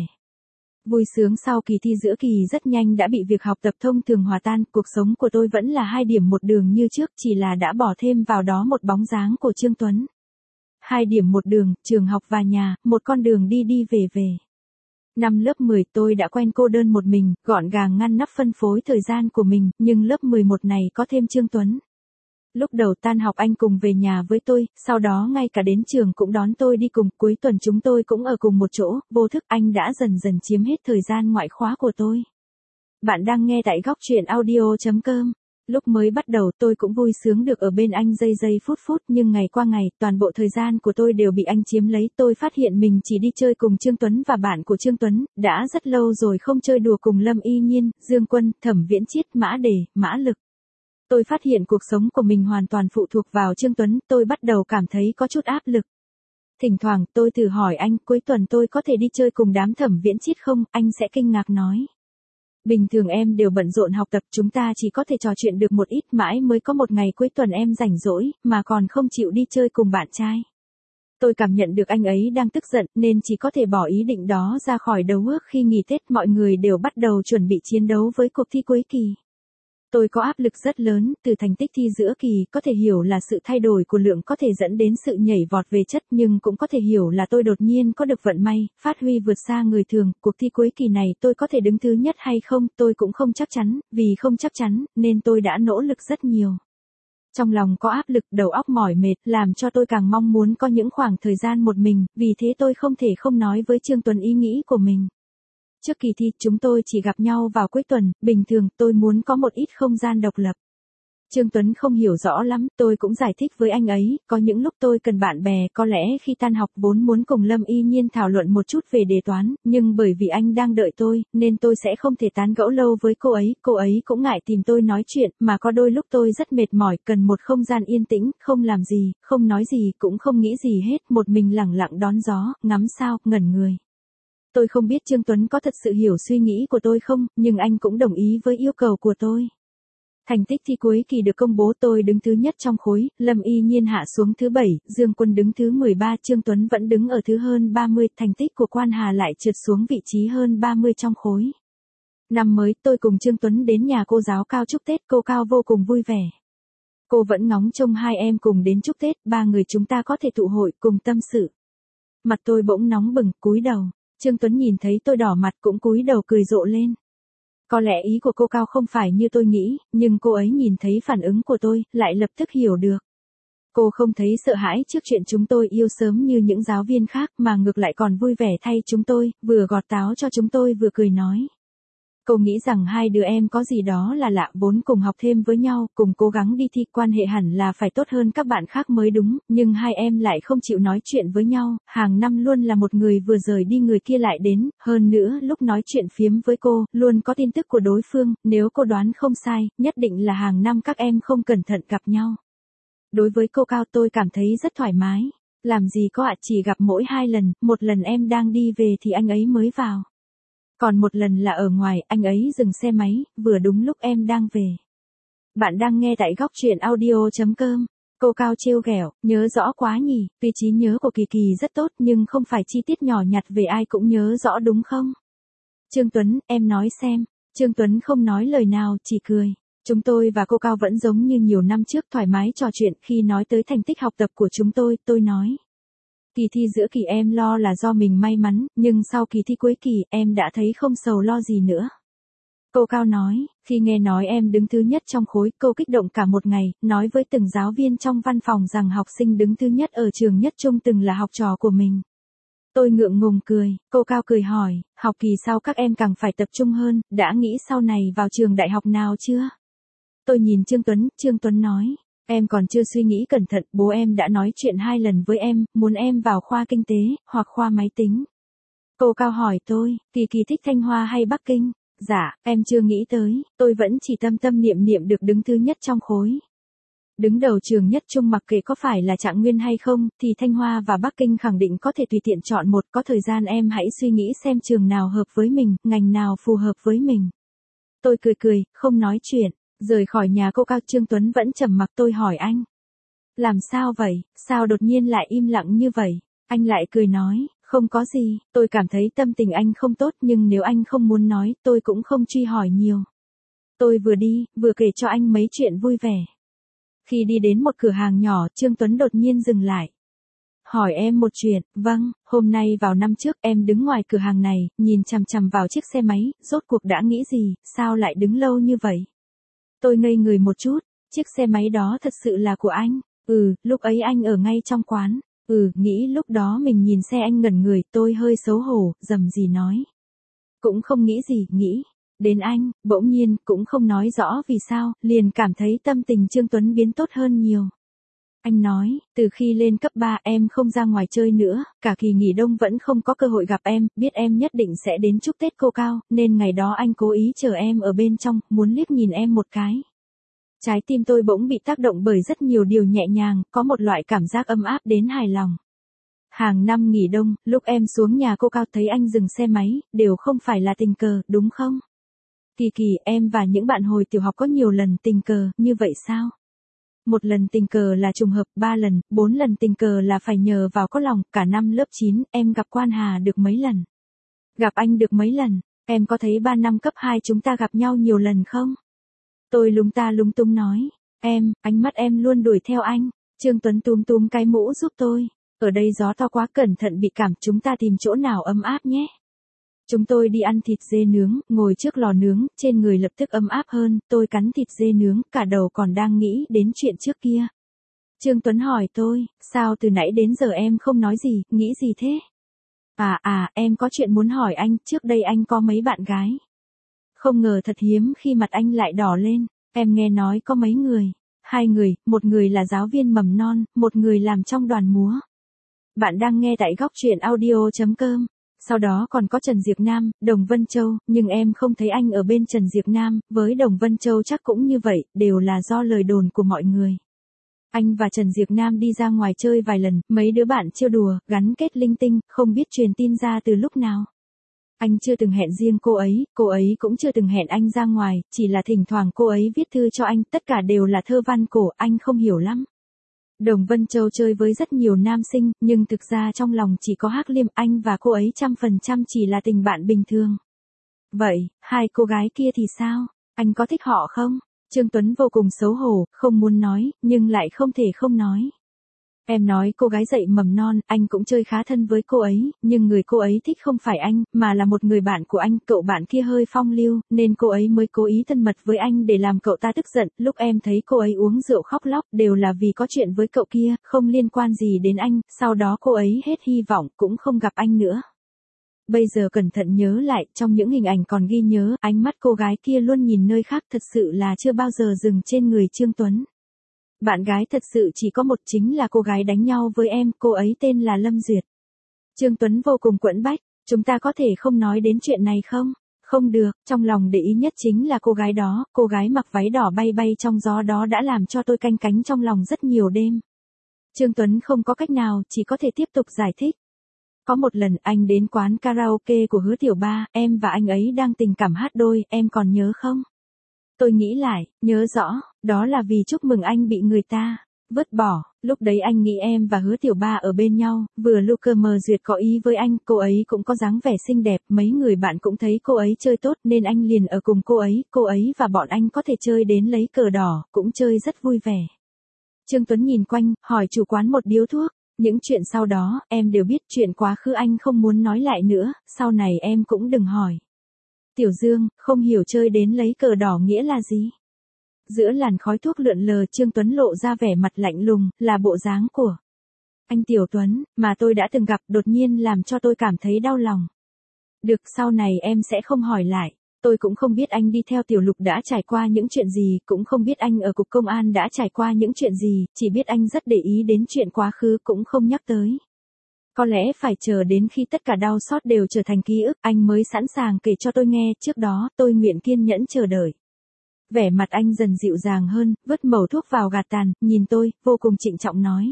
Vui sướng sau kỳ thi giữa kỳ rất nhanh đã bị việc học tập thông thường hòa tan, cuộc sống của tôi vẫn là 2 điểm một đường như trước, chỉ là đã bỏ thêm vào đó một bóng dáng của Trương Tuấn. 2 điểm một đường, trường học và nhà, một con đường đi đi về về. Năm lớp 10 tôi đã quen cô đơn một mình, gọn gàng ngăn nắp phân phối thời gian của mình, nhưng lớp 11 này có thêm Trương Tuấn. Lúc đầu tan học anh cùng về nhà với tôi, sau đó ngay cả đến trường cũng đón tôi đi cùng, cuối tuần chúng tôi cũng ở cùng một chỗ, vô thức anh đã dần dần chiếm hết thời gian ngoại khóa của tôi. Bạn đang nghe tại góc truyện audio.com. Lúc mới bắt đầu tôi cũng vui sướng được ở bên anh giây giây phút phút, nhưng ngày qua ngày, toàn bộ thời gian của tôi đều bị anh chiếm lấy. Tôi phát hiện mình chỉ đi chơi cùng Trương Tuấn và bạn của Trương Tuấn, đã rất lâu rồi không chơi đùa cùng Lâm Y Nhiên, Dương Quân, Thẩm Viễn Chiết, Mã Đề, Mã Lực. Tôi phát hiện cuộc sống của mình hoàn toàn phụ thuộc vào Trương Tuấn, tôi bắt đầu cảm thấy có chút áp lực. Thỉnh thoảng tôi thử hỏi anh, cuối tuần tôi có thể đi chơi cùng đám Thẩm Viễn Chiết không, anh sẽ kinh ngạc nói. Bình thường em đều bận rộn học tập, chúng ta chỉ có thể trò chuyện được một ít, mãi mới có một ngày cuối tuần em rảnh rỗi, mà còn không chịu đi chơi cùng bạn trai. Tôi cảm nhận được anh ấy đang tức giận, nên chỉ có thể bỏ ý định đó ra khỏi đầu óc. Khi nghỉ Tết mọi người đều bắt đầu chuẩn bị chiến đấu với cuộc thi cuối kỳ. Tôi có áp lực rất lớn, từ thành tích thi giữa kỳ, có thể hiểu là sự thay đổi của lượng có thể dẫn đến sự nhảy vọt về chất, nhưng cũng có thể hiểu là tôi đột nhiên có được vận may, phát huy vượt xa người thường. Cuộc thi cuối kỳ này tôi có thể đứng thứ nhất hay không, tôi cũng không chắc chắn, vì không chắc chắn, nên tôi đã nỗ lực rất nhiều. Trong lòng có áp lực, đầu óc mỏi mệt, làm cho tôi càng mong muốn có những khoảng thời gian một mình, vì thế tôi không thể không nói với Trương Tuấn ý nghĩ của mình. Trước kỳ thi, chúng tôi chỉ gặp nhau vào cuối tuần, bình thường tôi muốn có một ít không gian độc lập. Trương Tuấn không hiểu rõ lắm, tôi cũng giải thích với anh ấy, có những lúc tôi cần bạn bè, có lẽ khi tan học vốn muốn cùng Lâm Y Nhiên thảo luận một chút về đề toán, nhưng bởi vì anh đang đợi tôi, nên tôi sẽ không thể tán gẫu lâu với cô ấy cũng ngại tìm tôi nói chuyện, mà có đôi lúc tôi rất mệt mỏi, cần một không gian yên tĩnh, không làm gì, không nói gì, cũng không nghĩ gì hết, một mình lẳng lặng đón gió, ngắm sao, ngẩn người. Tôi không biết Trương Tuấn có thật sự hiểu suy nghĩ của tôi không, nhưng anh cũng đồng ý với yêu cầu của tôi. Thành tích thi cuối kỳ được công bố, tôi đứng thứ nhất trong khối, Lâm Y Nhiên hạ xuống thứ 7, Dương Quân đứng thứ 13, Trương Tuấn vẫn đứng ở thứ hơn 30, thành tích của Quan Hà lại trượt xuống vị trí hơn 30 trong khối. Năm mới, tôi cùng Trương Tuấn đến nhà cô giáo Cao chúc Tết, cô Cao vô cùng vui vẻ. Cô vẫn ngóng trông hai em cùng đến chúc Tết, ba người chúng ta có thể tụ hội cùng tâm sự. Mặt tôi bỗng nóng bừng, cúi đầu. Trương Tuấn nhìn thấy tôi đỏ mặt cũng cúi đầu cười rộ lên. Có lẽ ý của cô Cao không phải như tôi nghĩ, nhưng cô ấy nhìn thấy phản ứng của tôi, lại lập tức hiểu được. Cô không thấy sợ hãi trước chuyện chúng tôi yêu sớm như những giáo viên khác mà ngược lại còn vui vẻ thay chúng tôi, vừa gọt táo cho chúng tôi vừa cười nói. Cô nghĩ rằng hai đứa em có gì đó là lạ, vốn cùng học thêm với nhau, cùng cố gắng đi thi, quan hệ hẳn là phải tốt hơn các bạn khác mới đúng, nhưng hai em lại không chịu nói chuyện với nhau, hàng năm luôn là một người vừa rời đi người kia lại đến, hơn nữa lúc nói chuyện phiếm với cô, luôn có tin tức của đối phương, nếu cô đoán không sai, nhất định là hàng năm các em không cẩn thận gặp nhau. Đối với cô Cao tôi cảm thấy rất thoải mái, làm gì có ạ, chỉ gặp mỗi 2 lần, một lần em đang đi về thì anh ấy mới vào. Còn một lần là ở ngoài, anh ấy dừng xe máy, vừa đúng lúc em đang về. Bạn đang nghe tại góc truyện audio.com. Cô Cao trêu ghẹo, nhớ rõ quá nhỉ, vì trí nhớ của Kỳ Kỳ rất tốt nhưng không phải chi tiết nhỏ nhặt về ai cũng nhớ rõ đúng không? Trương Tuấn, em nói xem. Trương Tuấn không nói lời nào, chỉ cười. Chúng tôi và cô Cao vẫn giống như nhiều năm trước, thoải mái trò chuyện. Khi nói tới thành tích học tập của chúng tôi nói. Kỳ thi giữa kỳ em lo là do mình may mắn, nhưng sau kỳ thi cuối kỳ em đã thấy không sầu lo gì nữa. Cô Cao nói, khi nghe nói em đứng thứ nhất trong khối, cô kích động cả một ngày, nói với từng giáo viên trong văn phòng rằng học sinh đứng thứ nhất ở trường nhất trung từng là học trò của mình. Tôi ngượng ngùng cười, cô Cao cười hỏi, học kỳ sau các em càng phải tập trung hơn, đã nghĩ sau này vào trường đại học nào chưa? Tôi nhìn Trương Tuấn nói. Em còn chưa suy nghĩ cẩn thận, bố em đã nói chuyện 2 lần với em, muốn em vào khoa kinh tế, hoặc khoa máy tính. Cô Cao hỏi tôi, Kỳ Kỳ thích Thanh Hoa hay Bắc Kinh? Dạ, em chưa nghĩ tới, tôi vẫn chỉ tâm niệm được đứng thứ nhất trong khối. Đứng đầu trường nhất trung mặc kệ có phải là Trạng Nguyên hay không, thì Thanh Hoa và Bắc Kinh khẳng định có thể tùy tiện chọn một, có thời gian em hãy suy nghĩ xem trường nào hợp với mình, ngành nào phù hợp với mình. Tôi cười, không nói chuyện. Rời khỏi nhà cô Cao, Trương Tuấn vẫn trầm mặc, tôi hỏi anh. Làm sao vậy, sao đột nhiên lại im lặng như vậy? Anh lại cười nói, không có gì, tôi cảm thấy tâm tình anh không tốt nhưng nếu anh không muốn nói, tôi cũng không truy hỏi nhiều. Tôi vừa đi, vừa kể cho anh mấy chuyện vui vẻ. Khi đi đến một cửa hàng nhỏ, Trương Tuấn đột nhiên dừng lại. Hỏi em một chuyện, vâng, hôm nay vào năm trước em đứng ngoài cửa hàng này, nhìn chằm chằm vào chiếc xe máy, rốt cuộc đã nghĩ gì, sao lại đứng lâu như vậy? Tôi ngây người một chút, chiếc xe máy đó thật sự là của anh. Lúc ấy anh ở ngay trong quán. Nghĩ lúc đó mình nhìn xe anh ngẩn người, tôi hơi xấu hổ, rầm rì nói. Cũng không nghĩ gì, nghĩ. Đến anh, bỗng nhiên, cũng không nói rõ vì sao, liền cảm thấy tâm tình Trương Tuấn biến tốt hơn nhiều. Anh nói, từ khi lên cấp 3 em không ra ngoài chơi nữa, cả kỳ nghỉ đông vẫn không có cơ hội gặp em, biết em nhất định sẽ đến chúc Tết cô Cao, nên ngày đó anh cố ý chờ em ở bên trong, muốn liếc nhìn em một cái. Trái tim tôi bỗng bị tác động bởi rất nhiều điều nhẹ nhàng, có một loại cảm giác ấm áp đến hài lòng. Hàng năm nghỉ đông, lúc em xuống nhà cô Cao thấy anh dừng xe máy, đều không phải là tình cờ, đúng không? Kỳ Kỳ, em và những bạn hồi tiểu học có nhiều lần tình cờ, như vậy sao? Một lần tình cờ là trùng hợp, 3 lần, 4 lần tình cờ là phải nhờ vào có lòng, cả năm lớp 9, em gặp Quan Hà được mấy lần? Gặp anh được mấy lần? Em có thấy 3 năm cấp 2 chúng ta gặp nhau nhiều lần không? Tôi lúng túng nói, ánh mắt em luôn đuổi theo anh. Trương Tuấn túm cái mũ giúp tôi. Ở đây gió to quá, cẩn thận bị cảm, chúng ta tìm chỗ nào ấm áp nhé. Chúng tôi đi ăn thịt dê nướng, ngồi trước lò nướng, trên người lập tức ấm áp hơn, tôi cắn thịt dê nướng, cả đầu còn đang nghĩ đến chuyện trước kia. Trương Tuấn hỏi tôi, sao từ nãy đến giờ em không nói gì, nghĩ gì thế? Em có chuyện muốn hỏi anh, trước đây anh có mấy bạn gái? Không ngờ thật hiếm khi mặt anh lại đỏ lên, em nghe nói có mấy người. 2 người, một người là giáo viên mầm non, một người làm trong đoàn múa. Bạn đang nghe tại góc truyện audio.com. Sau đó còn có Trần Diệp Nam, Đồng Vân Châu, nhưng em không thấy anh ở bên Trần Diệp Nam, với Đồng Vân Châu chắc cũng như vậy, đều là do lời đồn của mọi người. Anh và Trần Diệp Nam đi ra ngoài chơi vài lần, mấy đứa bạn trêu đùa, gắn kết linh tinh, không biết truyền tin ra từ lúc nào. Anh chưa từng hẹn riêng cô ấy cũng chưa từng hẹn anh ra ngoài, chỉ là thỉnh thoảng cô ấy viết thư cho anh, tất cả đều là thơ văn cổ, anh không hiểu lắm. Đồng Vân Châu chơi với rất nhiều nam sinh, nhưng thực ra trong lòng chỉ có Hắc Liêm, anh và cô ấy 100% chỉ là tình bạn bình thường. Vậy, 2 cô gái kia thì sao? Anh có thích họ không? Trương Tuấn vô cùng xấu hổ, không muốn nói, nhưng lại không thể không nói. Em nói cô gái dạy mầm non, anh cũng chơi khá thân với cô ấy, nhưng người cô ấy thích không phải anh, mà là một người bạn của anh, cậu bạn kia hơi phong lưu, nên cô ấy mới cố ý thân mật với anh để làm cậu ta tức giận, lúc em thấy cô ấy uống rượu khóc lóc, đều là vì có chuyện với cậu kia, không liên quan gì đến anh, sau đó cô ấy hết hy vọng, cũng không gặp anh nữa. Bây giờ cẩn thận nhớ lại, trong những hình ảnh còn ghi nhớ, ánh mắt cô gái kia luôn nhìn nơi khác, thật sự là chưa bao giờ dừng trên người Trương Tuấn. Bạn gái thật sự chỉ có một, chính là cô gái đánh nhau với em, cô ấy tên là Lâm Duyệt. Trương Tuấn vô cùng quẫn bách, chúng ta có thể không nói đến chuyện này không? Không được, trong lòng để ý nhất chính là cô gái đó, cô gái mặc váy đỏ bay bay trong gió đó đã làm cho tôi canh cánh trong lòng rất nhiều đêm. Trương Tuấn không có cách nào, chỉ có thể tiếp tục giải thích. Có một lần anh đến quán karaoke của Hứa Tiểu Ba, em và anh ấy đang tình cảm hát đôi, em còn nhớ không? Tôi nghĩ lại, nhớ rõ, đó là vì chúc mừng anh bị người ta vứt bỏ, lúc đấy anh nghĩ em và Hứa Tiểu Ba ở bên nhau, vừa Luke mờ duyệt có ý với anh, cô ấy cũng có dáng vẻ xinh đẹp, mấy người bạn cũng thấy cô ấy chơi tốt nên anh liền ở cùng cô ấy và bọn anh có thể chơi đến lấy cờ đỏ, cũng chơi rất vui vẻ. Trương Tuấn nhìn quanh, hỏi chủ quán một điếu thuốc, những chuyện sau đó, em đều biết, chuyện quá khứ anh không muốn nói lại nữa, sau này em cũng đừng hỏi. Tiểu Dương, không hiểu chơi đến lấy cờ đỏ nghĩa là gì? Giữa làn khói thuốc lượn lờ, Trương Tuấn lộ ra vẻ mặt lạnh lùng, là bộ dáng của anh Tiểu Tuấn, mà tôi đã từng gặp, đột nhiên làm cho tôi cảm thấy đau lòng. Được, sau này em sẽ không hỏi lại. Tôi cũng không biết anh đi theo Tiểu Lục đã trải qua những chuyện gì, cũng không biết anh ở cục công an đã trải qua những chuyện gì, chỉ biết anh rất để ý đến chuyện quá khứ cũng không nhắc tới. Có lẽ phải chờ đến khi tất cả đau xót đều trở thành ký ức, anh mới sẵn sàng kể cho tôi nghe, trước đó, tôi nguyện kiên nhẫn chờ đợi. Vẻ mặt anh dần dịu dàng hơn, vứt mẩu thuốc vào gạt tàn, nhìn tôi, vô cùng trịnh trọng nói.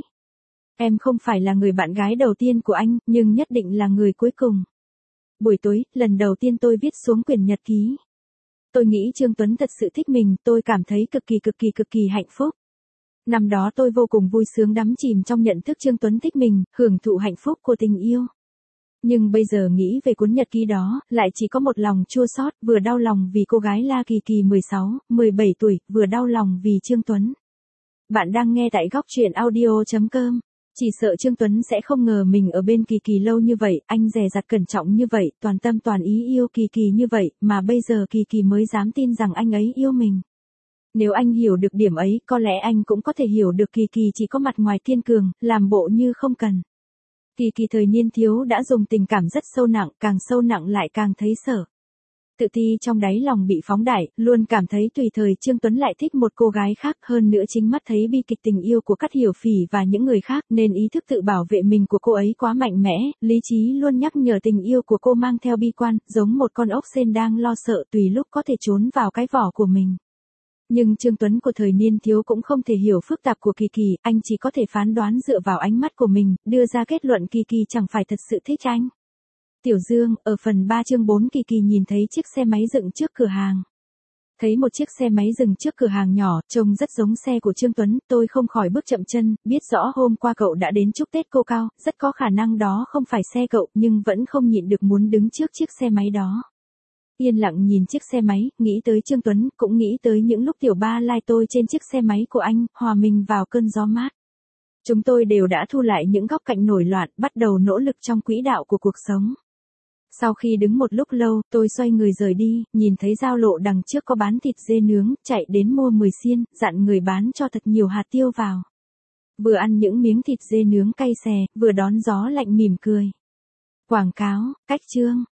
Em không phải là người bạn gái đầu tiên của anh, nhưng nhất định là người cuối cùng. Buổi tối, lần đầu tiên tôi viết xuống quyển nhật ký. Tôi nghĩ Trương Tuấn thật sự thích mình, tôi cảm thấy cực kỳ hạnh phúc. Năm đó tôi vô cùng vui sướng đắm chìm trong nhận thức Trương Tuấn thích mình, hưởng thụ hạnh phúc của tình yêu. Nhưng bây giờ nghĩ về cuốn nhật ký đó, lại chỉ có một lòng chua xót, vừa đau lòng vì cô gái La Kỳ Kỳ 16, 17 tuổi, vừa đau lòng vì Trương Tuấn. Bạn đang nghe tại góc truyện audio.com. Chỉ sợ Trương Tuấn sẽ không ngờ mình ở bên Kỳ Kỳ lâu như vậy, anh dè dặt cẩn trọng như vậy, toàn tâm toàn ý yêu Kỳ Kỳ như vậy, mà bây giờ Kỳ Kỳ mới dám tin rằng anh ấy yêu mình. Nếu anh hiểu được điểm ấy, có lẽ anh cũng có thể hiểu được Kỳ Kỳ chỉ có mặt ngoài thiên cường, làm bộ như không cần. Kỳ Kỳ thời niên thiếu đã dùng tình cảm rất sâu nặng, càng sâu nặng lại càng thấy sợ. Tự ti trong đáy lòng bị phóng đại, luôn cảm thấy tùy thời Trương Tuấn lại thích một cô gái khác, hơn nữa chính mắt thấy bi kịch tình yêu của Cát Hiểu Phỉ và những người khác, nên ý thức tự bảo vệ mình của cô ấy quá mạnh mẽ, lý trí luôn nhắc nhở tình yêu của cô mang theo bi quan, giống một con ốc sên đang lo sợ tùy lúc có thể trốn vào cái vỏ của mình. Nhưng Trương Tuấn của thời niên thiếu cũng không thể hiểu phức tạp của Kỳ Kỳ, anh chỉ có thể phán đoán dựa vào ánh mắt của mình, đưa ra kết luận Kỳ Kỳ chẳng phải thật sự thích anh. Tiểu Dương, ở phần 3 chương 4 Kỳ Kỳ nhìn thấy chiếc xe máy dựng trước cửa hàng. Thấy một chiếc xe máy dừng trước cửa hàng nhỏ, trông rất giống xe của Trương Tuấn, tôi không khỏi bước chậm chân, biết rõ hôm qua cậu đã đến chúc Tết cô Cao, rất có khả năng đó không phải xe cậu, nhưng vẫn không nhịn được muốn đứng trước chiếc xe máy đó. Yên lặng nhìn chiếc xe máy, nghĩ tới Trương Tuấn, cũng nghĩ tới những lúc Tiểu Ba lai tôi trên chiếc xe máy của anh, hòa mình vào cơn gió mát. Chúng tôi đều đã thu lại những góc cạnh nổi loạn, bắt đầu nỗ lực trong quỹ đạo của cuộc sống. Sau khi đứng một lúc lâu, tôi xoay người rời đi, nhìn thấy giao lộ đằng trước có bán thịt dê nướng, chạy đến mua 10 xiên, dặn người bán cho thật nhiều hạt tiêu vào. Vừa ăn những miếng thịt dê nướng cay xè, vừa đón gió lạnh mỉm cười. Quảng cáo, cách chương.